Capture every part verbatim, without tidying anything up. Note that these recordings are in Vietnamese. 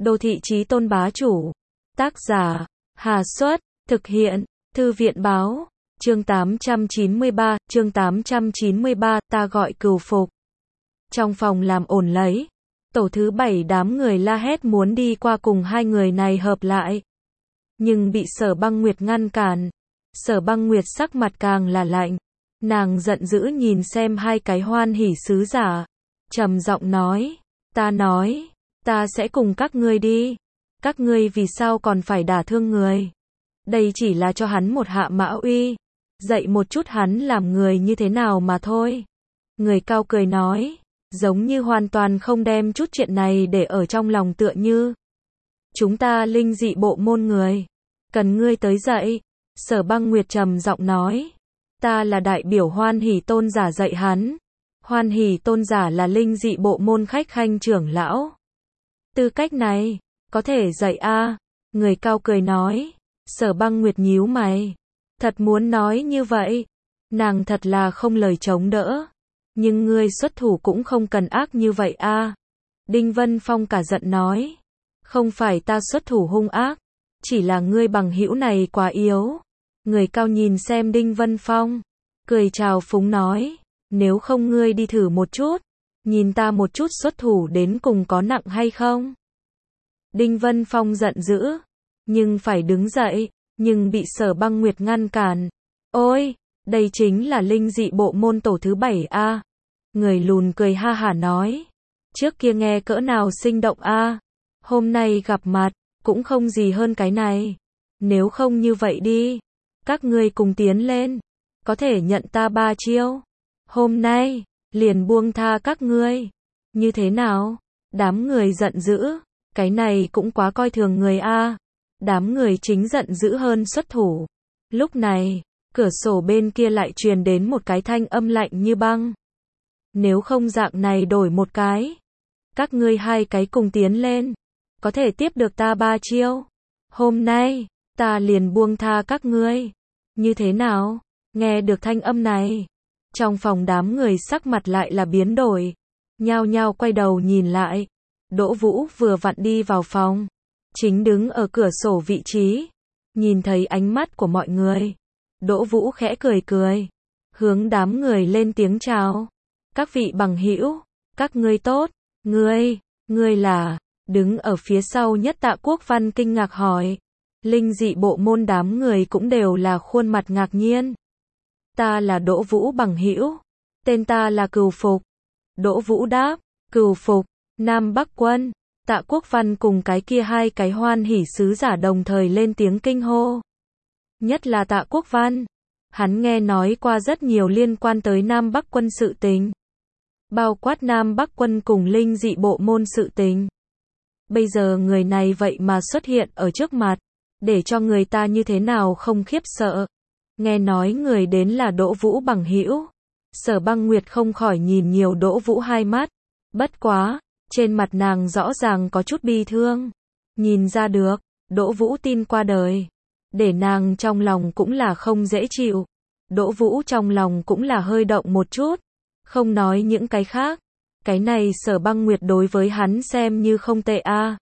Đô thị chí tôn bá chủ. Tác giả, Hà Xuất, thực hiện, Thư viện báo, chương tám trăm chín mươi ba, chương tám trăm chín mươi ba, ta gọi cừu phục. Trong phòng làm ổn lấy, tổ thứ bảy đám người la hét muốn đi qua cùng hai người này hợp lại. Nhưng bị Sở Băng Nguyệt ngăn cản. Sở Băng Nguyệt sắc mặt càng là lạnh. Nàng giận dữ nhìn xem hai cái hoan hỉ sứ giả. Trầm giọng nói, ta nói, ta sẽ cùng các ngươi đi. Các ngươi vì sao còn phải đả thương người? Đây chỉ là cho hắn một hạ mã uy. Dạy một chút hắn làm người như thế nào mà thôi. Người cao cười nói, giống như hoàn toàn không đem chút chuyện này để ở trong lòng tựa như. Chúng ta linh dị bộ môn người. Cần ngươi tới dạy. Sở Băng Nguyệt trầm giọng nói. Ta là đại biểu Hoan Hỷ tôn giả dạy hắn. Hoan Hỷ tôn giả là linh dị bộ môn khách khanh trưởng lão. Tư cách này, có thể dạy a? Người cao cười nói. Sở Băng Nguyệt nhíu mày. Thật muốn nói như vậy. Nàng thật là không lời chống đỡ. Nhưng ngươi xuất thủ cũng không cần ác như vậy a. Đinh Vân Phong cả giận nói. Không phải ta xuất thủ hung ác. Chỉ là ngươi bằng hữu này quá yếu. Người cao nhìn xem Đinh Vân Phong. Cười chào phúng nói. Nếu không ngươi đi thử một chút. Nhìn ta một chút xuất thủ đến cùng có nặng hay không. Đinh Vân Phong giận dữ. Nhưng phải đứng dậy. Nhưng bị Sở Băng Nguyệt ngăn cản. Ôi, đây chính là linh dị bộ môn tổ thứ bảy a. Người lùn cười ha hả nói. Trước kia nghe cỡ nào sinh động a. Hôm nay gặp mặt, cũng không gì hơn cái này. Nếu không như vậy đi. Các ngươi cùng tiến lên. Có thể nhận ta ba chiêu. Hôm nay, liền buông tha các ngươi. Như thế nào? Đám người giận dữ. Cái này cũng quá coi thường người a. Đám người chính giận dữ hơn xuất thủ. Lúc này, cửa sổ bên kia lại truyền đến một cái thanh âm lạnh như băng. Nếu không dạng này đổi một cái. Các ngươi hai cái cùng tiến lên. Có thể tiếp được ta ba chiêu. Hôm nay, ta liền buông tha các ngươi. Như thế nào? Nghe được thanh âm này. Trong phòng đám người sắc mặt lại là biến đổi. Nhao nhao quay đầu nhìn lại. Đỗ Vũ vừa vặn đi vào phòng. Chính đứng ở cửa sổ vị trí. Nhìn thấy ánh mắt của mọi người. Đỗ Vũ khẽ cười cười. Hướng đám người lên tiếng chào. Các vị bằng hữu, các ngươi tốt. Ngươi, ngươi là. Đứng ở phía sau nhất Tạ Quốc Văn kinh ngạc hỏi. Linh dị bộ môn đám người cũng đều là khuôn mặt ngạc nhiên. Ta là Đỗ Vũ bằng hữu. Tên ta là Cừu Phục. Đỗ Vũ đáp. Cừu Phục, Nam Bắc Quân. Tạ Quốc Văn cùng cái kia hai cái hoan hỉ sứ giả đồng thời lên tiếng kinh hô. Nhất là Tạ Quốc Văn. Hắn nghe nói qua rất nhiều liên quan tới Nam Bắc Quân sự tình. Bao quát Nam Bắc Quân cùng linh dị bộ môn sự tình. Bây giờ người này vậy mà xuất hiện ở trước mặt. Để cho người ta như thế nào không khiếp sợ. Nghe nói người đến là Đỗ Vũ bằng hữu. Sở Băng Nguyệt không khỏi nhìn nhiều Đỗ Vũ hai mắt. Bất quá, trên mặt nàng rõ ràng có chút bi thương. Nhìn ra được, Đỗ Vũ tin qua đời. Để nàng trong lòng cũng là không dễ chịu. Đỗ Vũ trong lòng cũng là hơi động một chút. Không nói những cái khác. Cái này Sở Băng Nguyệt đối với hắn xem như không tệ a.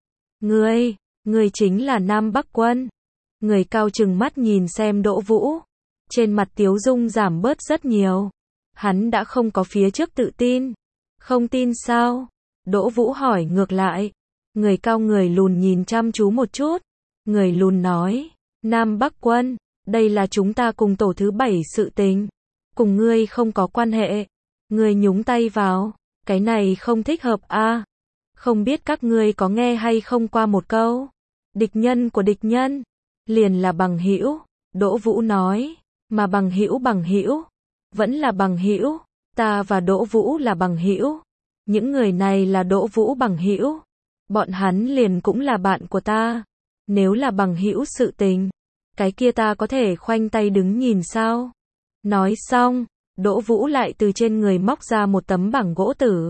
Ngươi, ngươi chính là Nam Bắc Quân. Người cao trừng mắt nhìn xem Đỗ Vũ. Trên mặt tiếu dung giảm bớt rất nhiều. Hắn đã không có phía trước tự tin. Không tin sao? Đỗ Vũ hỏi ngược lại. Người cao người lùn nhìn chăm chú một chút. Người lùn nói. Nam Bắc Quân, đây là chúng ta cùng tổ thứ bảy sự tình. Cùng ngươi không có quan hệ. Ngươi nhúng tay vào. Cái này không thích hợp a. Không biết các ngươi có nghe hay không qua một câu. Địch nhân của địch nhân. Liền là bằng hữu. Đỗ Vũ nói. Mà bằng hữu bằng hữu. Vẫn là bằng hữu. Ta và Đỗ Vũ là bằng hữu. Những người này là Đỗ Vũ bằng hữu. Bọn hắn liền cũng là bạn của ta. Nếu là bằng hữu sự tình. Cái kia ta có thể khoanh tay đứng nhìn sao? Nói xong. Đỗ Vũ lại từ trên người móc ra một tấm bảng gỗ tử.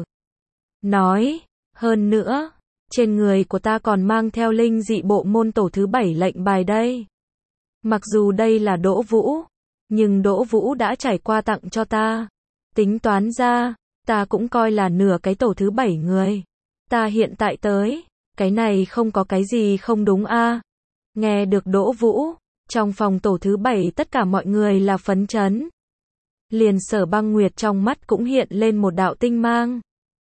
Nói. Hơn nữa. Trên người của ta còn mang theo linh dị bộ môn tổ thứ bảy lệnh bài đây. Mặc dù đây là Đỗ Vũ. Nhưng Đỗ Vũ đã trải qua tặng cho ta. Tính toán ra. Ta cũng coi là nửa cái tổ thứ bảy người. Ta hiện tại tới. Cái này không có cái gì không đúng a. Nghe được Đỗ Vũ, trong phòng tổ thứ bảy tất cả mọi người là phấn chấn. Liền Sở Băng Nguyệt trong mắt cũng hiện lên một đạo tinh mang.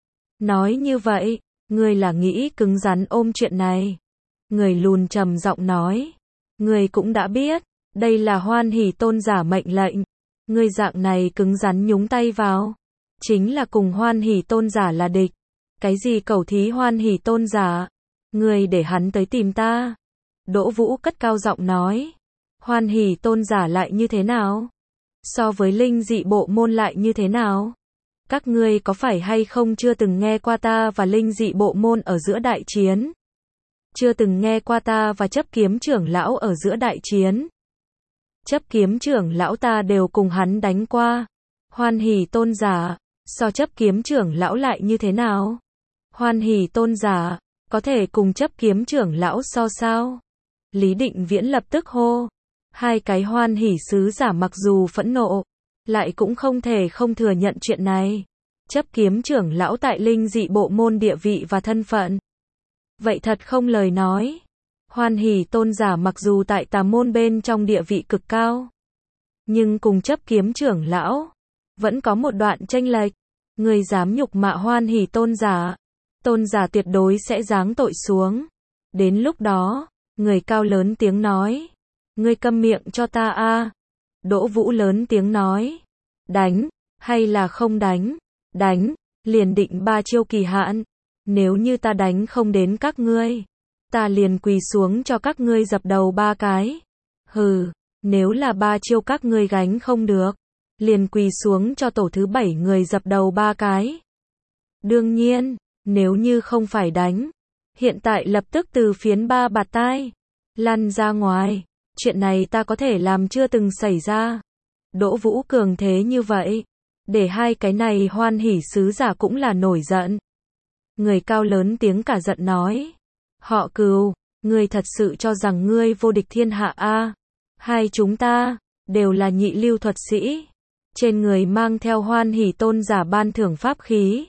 Nói như vậy, ngươi là nghĩ cứng rắn ôm chuyện này. Người lùn trầm giọng nói. Ngươi cũng đã biết, đây là Hoan Hỷ Tôn giả mệnh lệnh. Ngươi dạng này cứng rắn nhúng tay vào, chính là cùng Hoan Hỷ Tôn giả là địch. Cái gì cẩu thí Hoan Hỷ Tôn giả? Ngươi để hắn tới tìm ta. Đỗ Vũ cất cao giọng nói. Hoan Hỷ Tôn giả lại như thế nào? So với linh dị bộ môn lại như thế nào? Các ngươi có phải hay không chưa từng nghe qua ta và linh dị bộ môn ở giữa đại chiến? Chưa từng nghe qua ta và chấp kiếm trưởng lão ở giữa đại chiến? Chấp kiếm trưởng lão ta đều cùng hắn đánh qua. Hoan Hỷ Tôn giả, so chấp kiếm trưởng lão lại như thế nào? Hoan Hỷ Tôn giả, có thể cùng chấp kiếm trưởng lão so sao? Lý Định Viễn lập tức hô. Hai cái Hoan Hỷ sứ giả mặc dù phẫn nộ, lại cũng không thể không thừa nhận chuyện này. Chấp kiếm trưởng lão tại linh dị bộ môn địa vị và thân phận. Vậy thật không lời nói. Hoan Hỷ Tôn giả mặc dù tại tà môn bên trong địa vị cực cao, nhưng cùng chấp kiếm trưởng lão, vẫn có một đoạn chênh lệch. Người dám nhục mạ Hoan Hỷ Tôn giả, Tôn giả tuyệt đối sẽ giáng tội xuống. Đến lúc đó, người cao lớn tiếng nói. Ngươi câm miệng cho ta a. Đỗ Vũ lớn tiếng nói. Đánh, hay là không đánh? Đánh, liền định ba chiêu kỳ hạn. Nếu như ta đánh không đến các ngươi, ta liền quỳ xuống cho các ngươi dập đầu ba cái. Hừ, nếu là ba chiêu các ngươi gánh không được, liền quỳ xuống cho tổ thứ bảy người dập đầu ba cái. Đương nhiên, nếu như không phải đánh, hiện tại lập tức từ phiến ba bạt tai, lăn ra ngoài. Chuyện này ta có thể làm chưa từng xảy ra. Đỗ Vũ cường thế như vậy, để hai cái này Hoan Hỷ sứ giả cũng là nổi giận. Người cao lớn tiếng cả giận nói. Họ Cừu, ngươi thật sự cho rằng ngươi vô địch thiên hạ a? Hai chúng ta, đều là nhị lưu thuật sĩ. Trên người mang theo Hoan Hỷ Tôn giả ban thưởng pháp khí.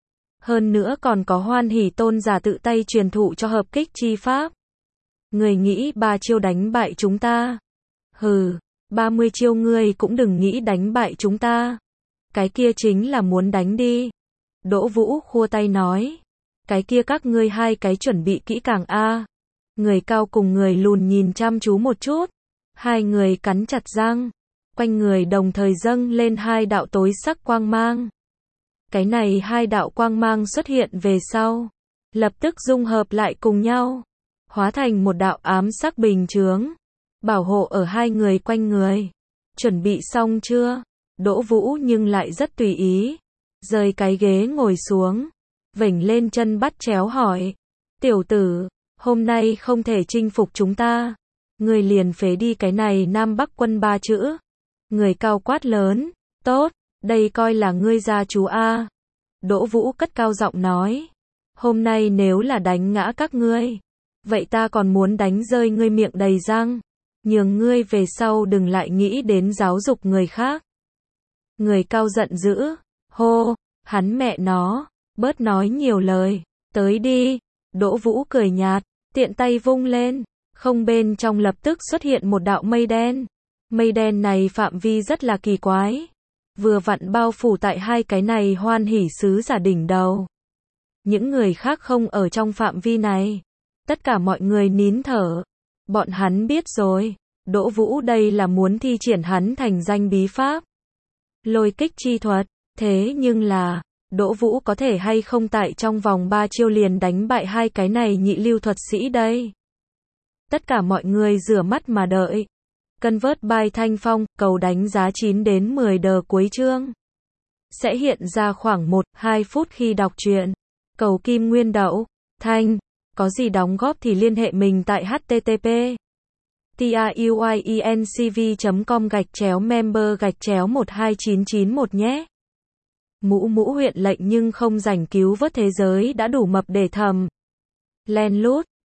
Hơn nữa còn có Hoan Hỷ Tôn giả tự tay truyền thụ cho hợp kích chi pháp. Người nghĩ ba chiêu đánh bại chúng ta? Hừ, ba mươi chiêu ngươi cũng đừng nghĩ đánh bại chúng ta. Cái kia chính là muốn đánh đi. Đỗ Vũ khua tay nói. Cái kia các ngươi hai cái chuẩn bị kỹ càng a. Người cao cùng người lùn nhìn chăm chú một chút. Hai người cắn chặt răng. Quanh người đồng thời dâng lên hai đạo tối sắc quang mang. Cái này hai đạo quang mang xuất hiện về sau, lập tức dung hợp lại cùng nhau, hóa thành một đạo ám sắc bình chướng, bảo hộ ở hai người quanh người. Chuẩn bị xong chưa? Đỗ Vũ nhưng lại rất tùy ý, rời cái ghế ngồi xuống, vểnh lên chân bắt chéo hỏi. Tiểu tử, hôm nay không thể chinh phục chúng ta, người liền phế đi cái này Nam Bắc quân ba chữ. Người cao quát lớn. Tốt, đây coi là ngươi gia chú a. Đỗ Vũ cất cao giọng nói. Hôm nay nếu là đánh ngã các ngươi, vậy ta còn muốn đánh rơi ngươi miệng đầy răng, nhường ngươi về sau đừng lại nghĩ đến giáo dục người khác. Người cao giận dữ. Hô, hắn mẹ nó, bớt nói nhiều lời, tới đi. Đỗ Vũ cười nhạt, tiện tay vung lên, không bên trong lập tức xuất hiện một đạo mây đen. Mây đen này phạm vi rất là kỳ quái, vừa vặn bao phủ tại hai cái này Hoan Hỷ sứ giả đỉnh đầu. Những người khác không ở trong phạm vi này. Tất cả mọi người nín thở. Bọn hắn biết rồi, Đỗ Vũ đây là muốn thi triển hắn thành danh bí pháp, lôi kích chi thuật. Thế nhưng là, Đỗ Vũ có thể hay không tại trong vòng ba chiêu liền đánh bại hai cái này nhị lưu thuật sĩ đây? Tất cả mọi người rửa mắt mà đợi. Convert by Thanh Phong, cầu đánh giá chín đến mười đờ cuối chương. Sẽ hiện ra khoảng một đến hai phút khi đọc truyện. Cầu kim nguyên đậu. Thanh, có gì đóng góp thì liên hệ mình tại http truyencv chấm com gạch chéo member gạch chéo một hai chín chín một nhé. Mũ mũ huyện lệnh nhưng không rảnh cứu vớt thế giới đã đủ mập để thầm. Len lút.